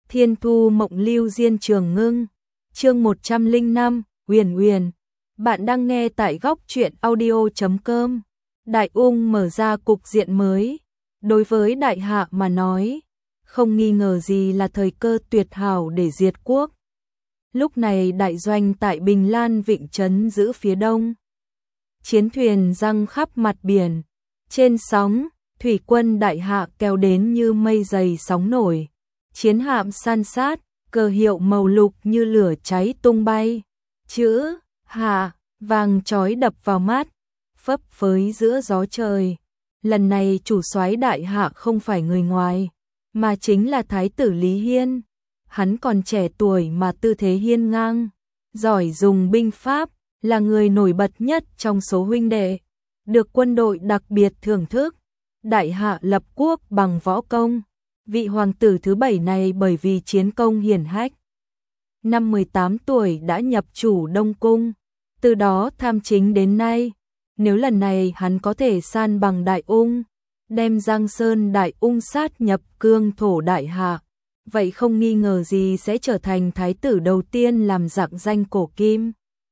Thiên thu mộng lưu diên trường ngưng. Chương 105, Uyển Uyển. Bạn đang nghe tại góc truyện audio.com. Đại Ung mở ra cục diện mới. Đối với đại hạ mà nói, không nghi ngờ gì là thời cơ tuyệt hảo để diệt quốc. Lúc này đại doanh tại Bình Lan Vịnh trấn giữ phía đông. Chiến thuyền giăng khắp mặt biển. Trên sóng, thủy quân đại hạ kéo đến như mây dày sóng nổi. Chiến hạm san sát, cờ hiệu màu lục như lửa cháy tung bay. Chữ hạ vàng chói đập vào mắt, phấp phới giữa gió trời. Lần này chủ soái đại hạ không phải người ngoài, mà chính là thái tử Lý Hiên. Hắn còn trẻ tuổi mà tư thế hiên ngang, giỏi dùng binh pháp, là người nổi bật nhất trong số huynh đệ, được quân đội đặc biệt thưởng thức. Đại hạ lập quốc bằng võ công. Vị hoàng tử thứ 7 này bởi vì chiến công hiển hách, năm 18 tuổi đã nhập chủ Đông Cung, từ đó tham chính đến nay. Nếu lần này hắn có thể san bằng Đại Ung, đem Giang Sơn Đại Ung sát nhập cương thổ đại hạ, vậy không nghi ngờ gì sẽ trở thành thái tử đầu tiên làm rạng danh cổ kim.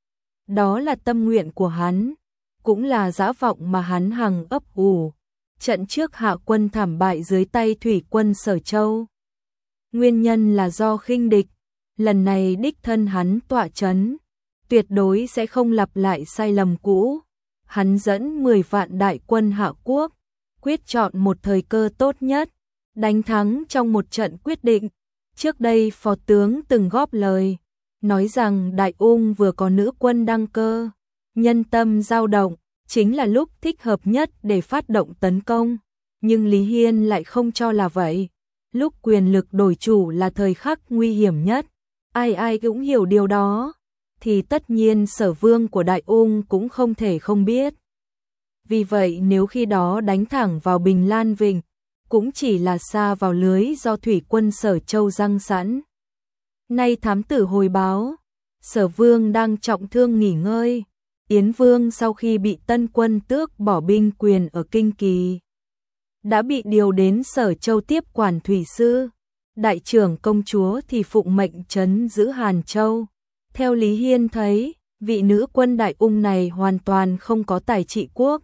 Đó là tâm nguyện của hắn, cũng là dã vọng mà hắn hằng ấp ủ. Trận trước hạ quân thảm bại dưới tay thủy quân Sở Châu. Nguyên nhân là do khinh địch, lần này đích thân hắn tọa chấn, tuyệt đối sẽ không lặp lại sai lầm cũ. Hắn dẫn 10 vạn đại quân hạ quốc, quyết chọn một thời cơ tốt nhất, đánh thắng trong một trận quyết định. Trước đây phó tướng từng góp lời, nói rằng Đại Ung vừa có nữ quân đăng cơ, nhân tâm dao động, chính là lúc thích hợp nhất để phát động tấn công. Nhưng Lý Hiên lại không cho là vậy. Lúc quyền lực đổi chủ là thời khắc nguy hiểm nhất. Ai ai cũng hiểu điều đó, thì tất nhiên Sở Vương của Đại Ung cũng không thể không biết. Vì vậy nếu khi đó đánh thẳng vào Bình Lan Vịnh, cũng chỉ là sa vào lưới do thủy quân Sở Châu giăng sẵn. Nay thám tử hồi báo, Sở Vương đang trọng thương nghỉ ngơi. Yến Vương sau khi bị Tân Quân tước bỏ binh quyền ở Kinh Kỳ, đã bị điều đến Sở Châu tiếp quản thủy sư. Đại trưởng công chúa thì phụng mệnh trấn giữ Hàn Châu. Theo Lý Hiên thấy, vị nữ quân Đại Ung này hoàn toàn không có tài trị quốc,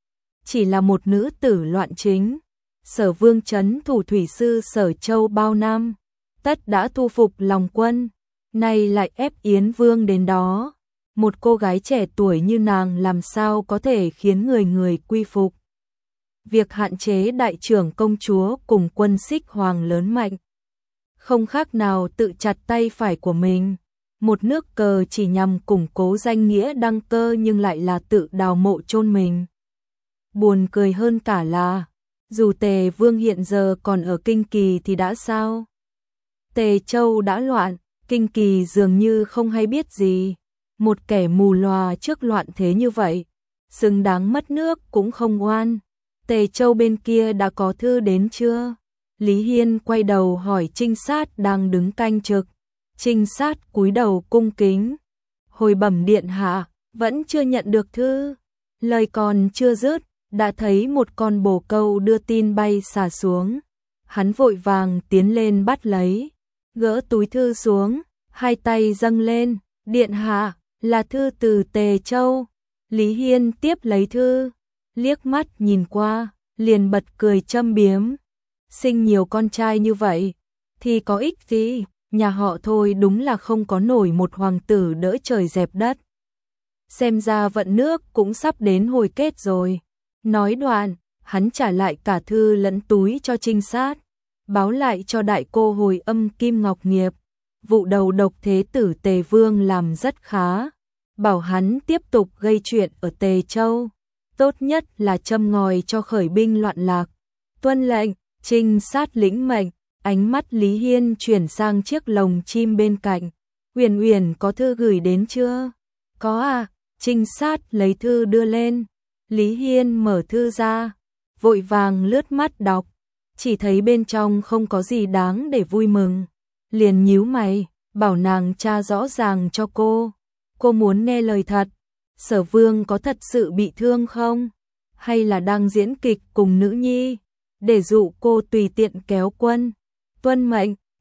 chỉ là một nữ tử loạn chính. Sở Vương trấn thủ thủy sư Sở Châu bao năm, tất đã thu phục lòng quân, nay lại ép Yến Vương đến đó. Một cô gái trẻ tuổi như nàng làm sao có thể khiến người người quy phục. Việc hạn chế đại trưởng công chúa cùng quân Xích Hoàng lớn mạnh, không khác nào tự chặt tay phải của mình. Một nước cờ chỉ nhằm củng cố danh nghĩa đăng cơ nhưng lại là tự đào mộ chôn mình. Buồn cười hơn cả là, dù Tề Vương hiện giờ còn ở Kinh Kỳ thì đã sao? Tề Châu đã loạn, Kinh Kỳ dường như không hay biết gì. Một kẻ mù lòa trước loạn thế như vậy, xứng đáng mất nước cũng không oan. Tề Châu bên kia đã có thư đến chưa? Lý Hiên quay đầu hỏi trinh sát đang đứng canh trực. Trinh sát cúi đầu cung kính. Hồi bẩm điện hạ, vẫn chưa nhận được thư. Lời còn chưa dứt, đã thấy một con bồ câu đưa tin bay xà xuống. Hắn vội vàng tiến lên bắt lấy, gỡ túi thư xuống, hai tay dâng lên. Điện hạ, là thư từ Tề Châu. Lý Hiên tiếp lấy thư, liếc mắt nhìn qua, liền bật cười châm biếm. Sinh nhiều con trai như vậy, thì có ích gì, nhà họ thôi đúng là không có nổi một hoàng tử đỡ trời dẹp đất. Xem ra vận nước cũng sắp đến hồi kết rồi. Nói đoạn, hắn trả lại cả thư lẫn túi cho trinh sát, báo lại cho đại cô Hồi Âm Kim Ngọc Nghiệp. Vụ đầu độc thế tử Tề Vương làm rất khá, bảo hắn tiếp tục gây chuyện ở Tề Châu, tốt nhất là châm ngòi cho khởi binh loạn lạc. Tuân lệnh. Trinh sát lĩnh mệnh, ánh mắt Lý Hiên chuyển sang chiếc lồng chim bên cạnh. Uyển Uyển có thư gửi đến chưa? Có à, trinh sát lấy thư đưa lên. Lý Hiên mở thư ra, vội vàng lướt mắt đọc, chỉ thấy bên trong không có gì đáng để vui mừng. Liền nhíu mày, bảo nàng tra rõ ràng cho cô. Cô muốn nghe lời thật. Sở Vương có thật sự bị thương không? Hay là đang diễn kịch cùng nữ nhi, để dụ cô tùy tiện kéo quân? Tuân mệnh.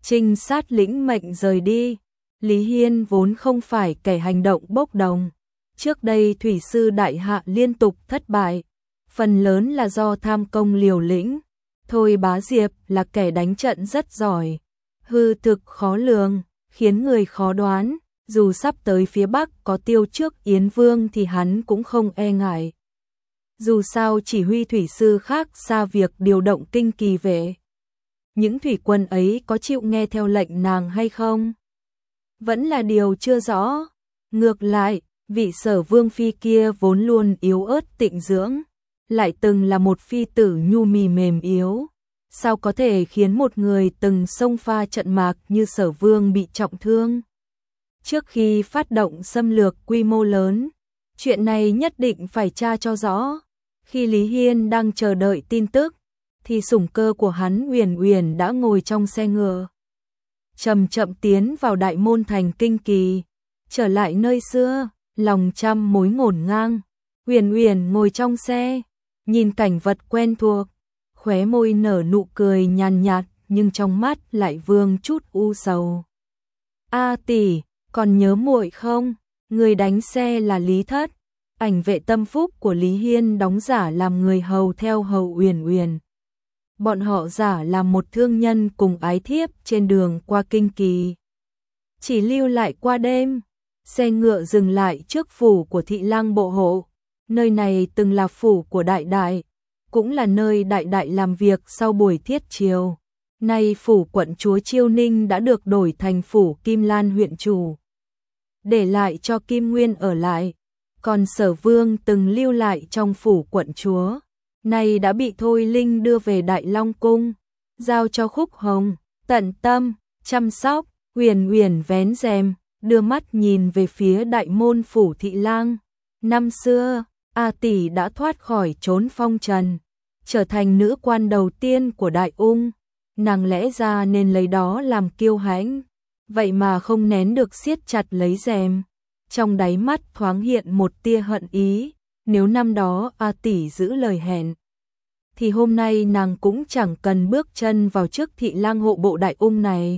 Trinh sát lĩnh mệnh rời đi. Lý Hiên vốn không phải kẻ hành động bốc đồng. Trước đây thủy sư đại hạ liên tục thất bại, phần lớn là do tham công liều lĩnh. Thôi Bá Diệp là kẻ đánh trận rất giỏi, hư thực khó lường, khiến người khó đoán. Dù sắp tới phía Bắc có tiêu trước Yến Vương thì hắn cũng không e ngại. Dù sao chỉ huy thủy sư khác xa việc điều động kinh kỳ vệ. Những thủy quân ấy có chịu nghe theo lệnh nàng hay không? Vẫn là điều chưa rõ. Ngược lại, vị Sở Vương phi kia vốn luôn yếu ớt tịnh dưỡng, lại từng là một phi tử nhu mì mềm yếu. Sao có thể khiến một người từng xông pha trận mạc như Sở Vương bị trọng thương? Trước khi phát động xâm lược quy mô lớn, chuyện này nhất định phải tra cho rõ. Khi Lý Hiên đang chờ đợi tin tức, thì sủng cơ của hắn Uyển Uyển đã ngồi trong xe ngựa, chậm chậm tiến vào đại môn thành Kinh Kỳ. Trở lại nơi xưa, lòng trăm mối ngổn ngang. Uyển Uyển ngồi trong xe, nhìn cảnh vật quen thuộc, khóe môi nở nụ cười nhàn nhạt, nhưng trong mắt lại vương chút u sầu. A tỷ, còn nhớ muội không? Người đánh xe là Lý Thất. Ảnh vệ tâm phúc của Lý Hiên đóng giả làm người hầu theo hầu Uyển Uyển. Bọn họ giả làm một thương nhân cùng ái thiếp trên đường qua Kinh Kỳ. Chỉ lưu lại qua đêm, xe ngựa dừng lại trước phủ của Thị Lang bộ hộ. Nơi này từng là phủ của Đại Đại, cũng là nơi Đại Đại làm việc sau buổi thiết triều. Nay phủ quận chúa Chiêu Ninh đã được đổi thành phủ Kim Lan huyện chủ, để lại cho Kim Nguyên ở lại. Còn Sở Vương từng lưu lại trong phủ quận chúa, nay đã bị Thôi Linh đưa về Đại Long cung, giao cho Khúc Hồng tận tâm chăm sóc. Uyển Uyển vén rèm, đưa mắt nhìn về phía đại môn phủ Thị Lang. Năm xưa, A tỷ đã thoát khỏi chốn phong trần, trở thành nữ quan đầu tiên của Đại Ung. Nàng lẽ ra nên lấy đó làm kiêu hãnh, vậy mà không nén được siết chặt lấy rèm. Trong đáy mắt thoáng hiện một tia hận ý, nếu năm đó A tỷ giữ lời hẹn, thì hôm nay nàng cũng chẳng cần bước chân vào trước Thị Lang hộ bộ Đại Ung này.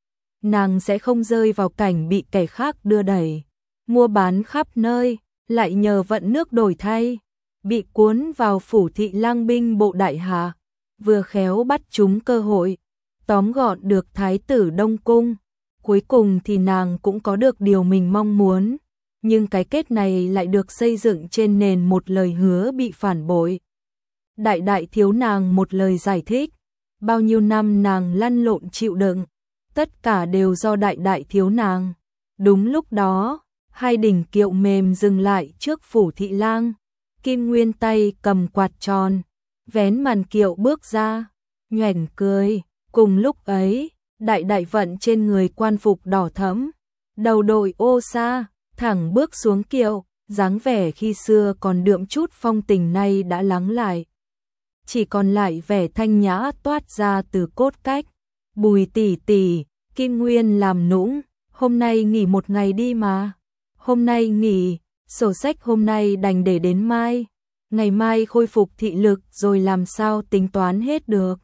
Nàng sẽ không rơi vào cảnh bị kẻ khác đưa đẩy, mua bán khắp nơi, lại nhờ vận nước đổi thay, bị cuốn vào phủ Thị Lang binh bộ đại hạ, vừa khéo bắt chúng cơ hội, tóm gọn được thái tử Đông Cung. Cuối cùng thì nàng cũng có được điều mình mong muốn, nhưng cái kết này lại được xây dựng trên nền một lời hứa bị phản bội. Đại Đại thiếu nàng một lời giải thích, bao nhiêu năm nàng lăn lộn chịu đựng, tất cả đều do Đại Đại thiếu nàng. Đúng lúc đó, hai đỉnh kiệu mềm dừng lại trước phủ Thị Lang. Kim Nguyên tay cầm quạt tròn, vén màn kiệu bước ra, nhoẻn cười. Cùng lúc ấy, Đại Đại vận trên người quan phục đỏ thẫm, đầu đội ô sa, thẳng bước xuống kiệu, dáng vẻ khi xưa còn đượm chút phong tình nay đã lắng lại. Chỉ còn lại vẻ thanh nhã toát ra từ cốt cách. Bùi tỷ tỷ, Kim Nguyên làm nũng, hôm nay nghỉ một ngày đi mà. Hôm nay nghỉ, sổ sách hôm nay đành để đến mai. Ngày mai khôi phục thị lực rồi làm sao tính toán hết được.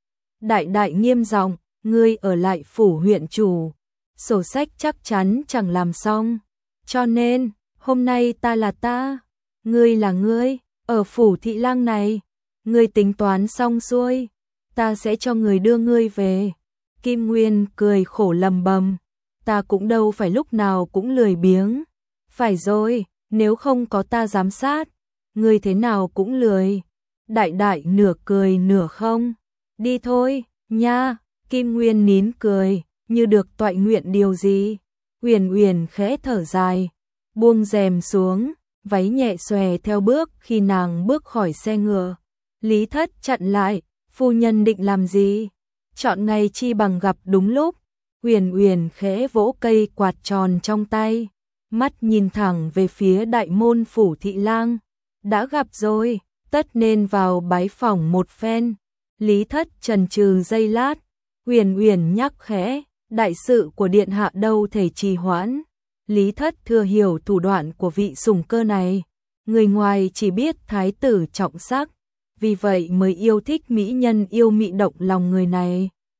Đại Đại nghiêm giọng, ngươi ở lại phủ huyện chủ, sổ sách chắc chắn chẳng làm xong. Cho nên, hôm nay ta là ta, ngươi là ngươi, ở phủ Thị Lang này, ngươi tính toán xong xuôi, ta sẽ cho người đưa ngươi về. Kim Nguyên cười khổ lầm bầm, ta cũng đâu phải lúc nào cũng lười biếng. Phải rồi, nếu không có ta giám sát, ngươi thế nào cũng lười. Đại Đại nửa cười nửa không, đi thôi, nha. Kim Nguyên nín cười, như được toại nguyện điều gì. Uyển Uyển khẽ thở dài, buông rèm xuống, váy nhẹ xòe theo bước khi nàng bước khỏi xe ngựa. Lý Thất chặn lại, phu nhân định làm gì? Chọn ngày chi bằng gặp đúng lúc. Uyển Uyển khẽ vỗ cây quạt tròn trong tay, mắt nhìn thẳng về phía đại môn phủ Thị Lang. Đã gặp rồi, tất nên vào bái phỏng một phen. Lý Thất chần chừ giây lát, Uyển Uyển nhắc khẽ, đại sự của điện hạ đâu thể trì hoãn. Lý Thất thừa hiểu thủ đoạn của vị sủng cơ này, người ngoài chỉ biết thái tử trọng sắc, vì vậy mới yêu thích mỹ nhân yêu mị động lòng người này.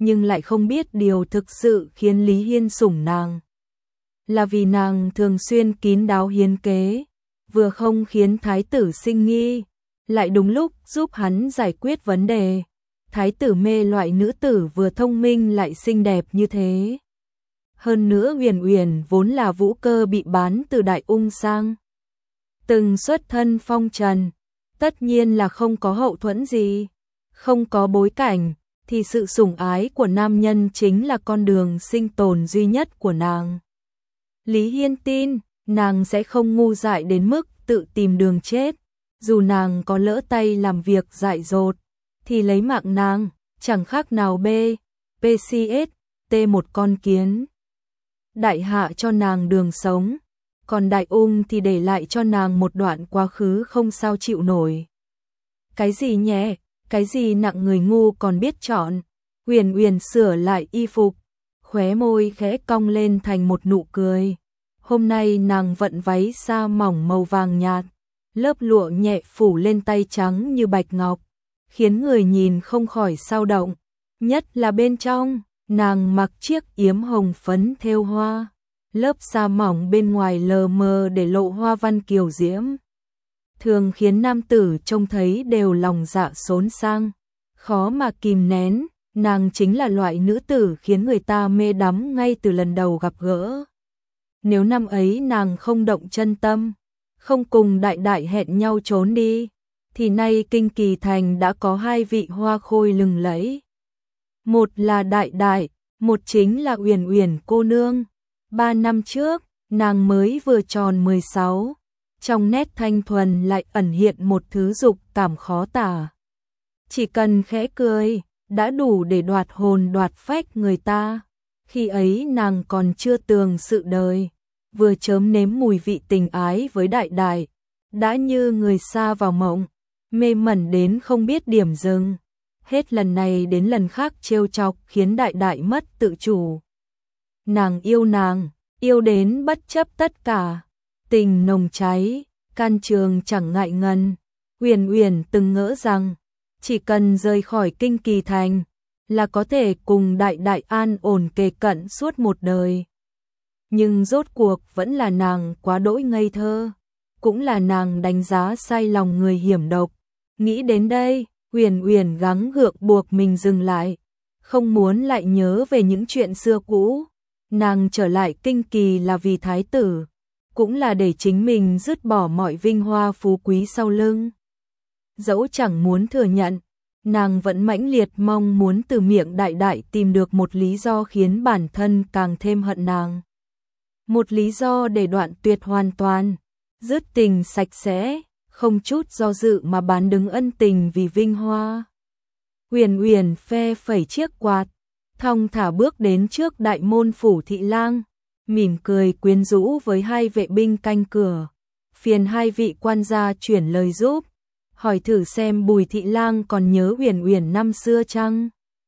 nhưng lại không biết điều thực sự khiến Lý Hiên sủng nàng là vì nàng thường xuyên kín đáo hiến kế, vừa không khiến thái tử sinh nghi, lại đúng lúc giúp hắn giải quyết vấn đề. Thái tử mê loại nữ tử vừa thông minh lại xinh đẹp như thế. Hơn nữa Uyển Uyển vốn là vũ cơ bị bán từ Đại Ung sang, từng xuất thân phong trần, tất nhiên là không có hậu thuẫn gì, không có bối cảnh, thì sự sủng ái của nam nhân chính là con đường sinh tồn duy nhất của nàng. Lý Hiên tin, nàng sẽ không ngu dại đến mức tự tìm đường chết, dù nàng có lỡ tay làm việc dại dột, thì lấy mạng nàng, chẳng khác nào PCS, một con kiến. Đại hạ cho nàng đường sống, còn Đại Ung thì để lại cho nàng một đoạn quá khứ không sao chịu nổi. Cái gì nhẹ, cái gì nặng người ngu còn biết chọn. Uyển Uyển sửa lại y phục, khóe môi khẽ cong lên thành một nụ cười. Hôm nay nàng vận váy sa mỏng màu vàng nhạt, lớp lụa nhẹ phủ lên tay trắng như bạch ngọc, khiến người nhìn không khỏi sao động. Nhất là bên trong, nàng mặc chiếc yếm hồng phấn thêu hoa, lớp sa mỏng bên ngoài lờ mờ để lộ hoa văn kiều diễm, thường khiến nam tử trông thấy đều lòng dạ xốn sang, khó mà kìm nén. Nàng chính là loại nữ tử khiến người ta mê đắm ngay từ lần đầu gặp gỡ. Nếu năm ấy nàng không động chân tâm, không cùng đại đại hẹn nhau trốn đi, thì nay Kinh Kỳ Thành đã có hai vị hoa khôi lừng lẫy. Một là đại đại, một chính là Uyển Uyển cô nương. 3 năm trước, nàng mới vừa tròn 16, trong nét thanh thuần lại ẩn hiện một thứ dục cảm khó tả. Chỉ cần khẽ cười, đã đủ để đoạt hồn đoạt phách người ta. Khi ấy nàng còn chưa tường sự đời, vừa chớm nếm mùi vị tình ái với đại đại, đã như người xa vào mộng, mê mẩn đến không biết điểm dừng. Hết lần này đến lần khác trêu chọc khiến đại đại mất tự chủ. Nàng, yêu đến bất chấp tất cả, tình nồng cháy, can trường chẳng ngại ngần. Uyển Uyển từng ngỡ rằng, chỉ cần rời khỏi Kinh Kỳ Thành, là có thể cùng đại đại an ổn kề cận suốt một đời. Nhưng rốt cuộc vẫn là nàng quá đỗi ngây thơ, cũng là nàng đánh giá sai lòng người hiểm độc. Nghĩ đến đây, Uyển Uyển gắng gượng buộc mình dừng lại, không muốn lại nhớ về những chuyện xưa cũ. Nàng trở lại Kinh Kỳ là vì thái tử, cũng là để chính mình dứt bỏ mọi vinh hoa phú quý sau lưng. Dẫu chẳng muốn thừa nhận, nàng vẫn mãnh liệt mong muốn từ miệng đại đại tìm được một lý do khiến bản thân càng thêm hận nàng. Một lý do để đoạn tuyệt hoàn toàn, dứt tình sạch sẽ, không chút do dự mà bán đứng ân tình vì vinh hoa. Uyển Uyển phe phẩy chiếc quạt, thong thả bước đến trước đại môn phủ thị lang, mỉm cười quyến rũ với hai vệ binh canh cửa. Phiền hai vị quan gia chuyển lời giúp, hỏi thử xem Bùi thị lang còn nhớ Uyển Uyển năm xưa chăng?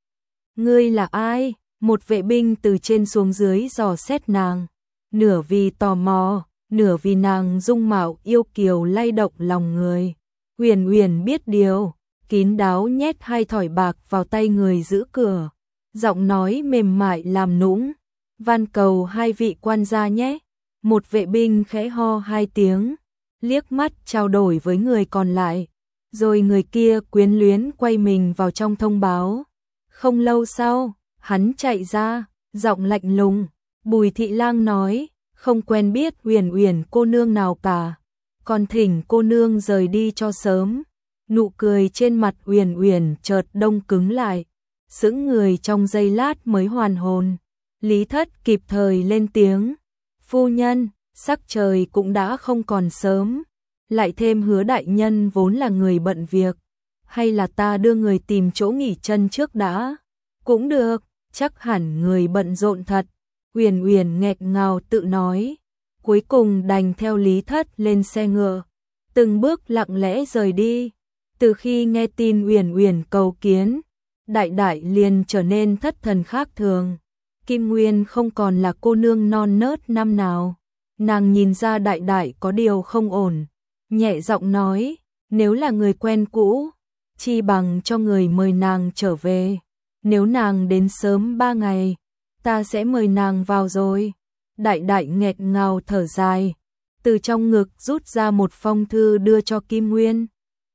Ngươi là ai? Một vệ binh từ trên xuống dưới dò xét nàng, nửa vì tò mò, nửa vì nàng dung mạo yêu kiều lay động lòng người. Uyển Uyển biết điều, kín đáo nhét hai thỏi bạc vào tay người giữ cửa, giọng nói mềm mại làm nũng, van cầu hai vị quan gia nhé. Một vệ binh khẽ ho hai tiếng, liếc mắt trao đổi với người còn lại, rồi người kia quyến luyến quay mình vào trong thông báo. Không lâu sau, hắn chạy ra, giọng lạnh lùng. Bùi thị lang nói, không quen biết Uyển Uyển cô nương nào cả, còn thỉnh cô nương rời đi cho sớm. Nụ cười trên mặt Uyển Uyển chợt đông cứng lại, sững người trong giây lát mới hoàn hồn. Lý Thất kịp thời lên tiếng, phu nhân, sắc trời cũng đã không còn sớm, lại thêm Hứa đại nhân vốn là người bận việc, hay là ta đưa người tìm chỗ nghỉ chân trước đã? Cũng được, chắc hẳn người bận rộn thật. Uyển Uyển nghẹt ngào tự nói, cuối cùng đành theo Lý Thất lên xe ngựa, từng bước lặng lẽ rời đi. Từ khi nghe tin Uyển Uyển cầu kiến, đại đại liền trở nên thất thần khác thường. Kim Nguyên không còn là cô nương non nớt năm nào. Nàng nhìn ra đại đại có điều không ổn, nhẹ giọng nói, nếu là người quen cũ, chi bằng cho người mời nàng trở về. nếu nàng đến sớm 3 ngày, ta sẽ mời nàng vào rồi. Đại đại nghẹt ngào thở dài, từ trong ngực rút ra một phong thư đưa cho Kim Nguyên.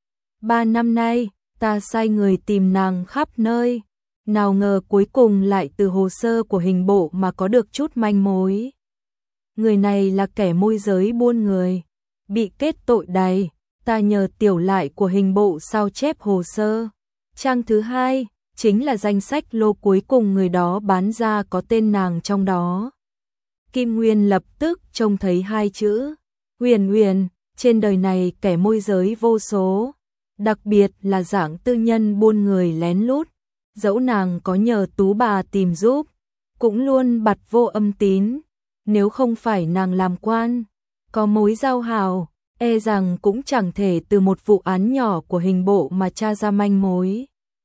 3 năm nay, ta sai người tìm nàng khắp nơi, nào ngờ cuối cùng lại từ hồ sơ của hình bộ mà có được chút manh mối. Người này là kẻ môi giới buôn người, bị kết tội đầy, ta nhờ tiểu lại của hình bộ sao chép hồ sơ. Trang thứ 2, chính là danh sách lô cuối cùng người đó bán ra có tên nàng trong đó. Kim Nguyên lập tức trông thấy 2 chữ, Huyền Huyền, trên đời này kẻ môi giới vô số, đặc biệt là dạng tư nhân buôn người lén lút, dẫu nàng có nhờ tú bà tìm giúp, cũng luôn bặt vô âm tín, nếu không phải nàng làm quan, có mối giao hảo, e rằng cũng chẳng thể từ một vụ án nhỏ của hình bộ mà tra ra manh mối.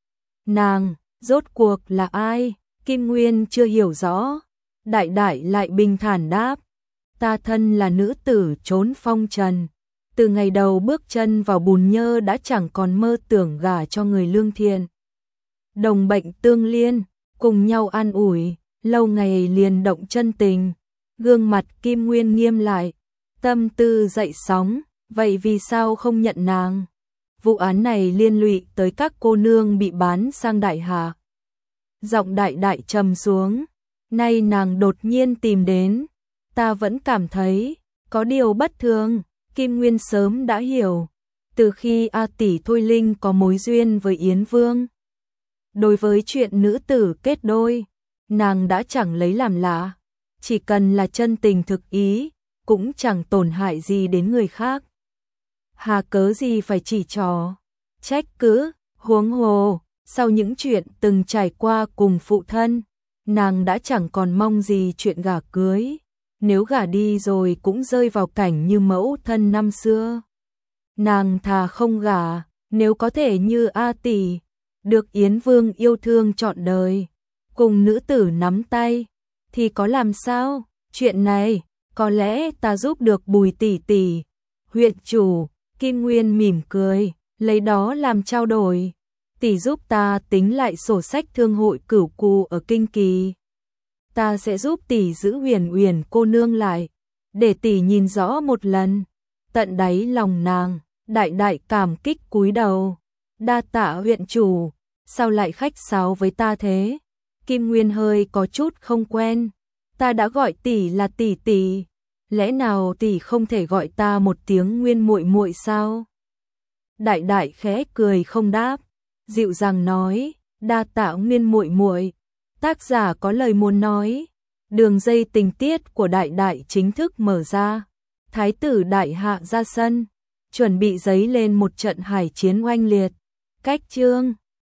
Nàng, rốt cuộc là ai? Kim Nguyên chưa hiểu rõ, đại đại lại bình thản đáp, ta thân là nữ tử trốn phong trần, từ ngày đầu bước chân vào bùn nhơ đã chẳng còn mơ tưởng gả cho người lương thiện. Đồng bệnh tương liên, cùng nhau an ủi, lâu ngày liền động chân tình, gương mặt Kim Nguyên nghiêm lại, tâm tư dậy sóng, vậy vì sao không nhận nàng? Vụ án này liên lụy tới các cô nương bị bán sang đại hạ. Giọng đại đại trầm xuống, nay nàng đột nhiên tìm đến, ta vẫn cảm thấy có điều bất thường. Kim Nguyên sớm đã hiểu, từ khi A tỷ Thôi Linh có mối duyên với Yến Vương. Đối với chuyện nữ tử kết đôi, nàng đã chẳng lấy làm lạ, chỉ cần là chân tình thực ý, cũng chẳng tổn hại gì đến người khác. Hà cớ gì phải chỉ trỏ, trách cứ, huống hồ, sau những chuyện từng trải qua cùng phụ thân, nàng đã chẳng còn mong gì chuyện gả cưới. Nếu gả đi rồi cũng rơi vào cảnh như mẫu thân năm xưa. Nàng thà không gả, nếu có thể như A tỷ, được Yến Vương yêu thương trọn đời, cùng nữ tử nắm tay, thì có làm sao? Chuyện này, có lẽ ta giúp được Bùi tỷ tỷ. Huyện chủ, Kim Nguyên mỉm cười, lấy đó làm trao đổi. Tỷ giúp ta tính lại sổ sách thương hội Cửu Cù ở Kinh Kỳ. Ta sẽ giúp tỷ giữ Huyền Huyền cô nương lại, để tỷ nhìn rõ một lần. Tận đáy lòng nàng, đại đại cảm kích cúi đầu. Đa tạ huyện chủ, sao lại khách sáo với ta thế? Kim Nguyên hơi có chút không quen. Ta đã gọi tỷ là tỷ tỷ, lẽ nào tỷ không thể gọi ta một tiếng Nguyên muội muội sao? Đại đại khẽ cười không đáp, dịu dàng nói, đa tạ Nguyên muội muội. Tác giả có lời muốn nói, đường dây tình tiết của đại đại chính thức mở ra. Thái tử đại hạ ra sân, chuẩn bị dấy lên một trận hải chiến oanh liệt. Cách chương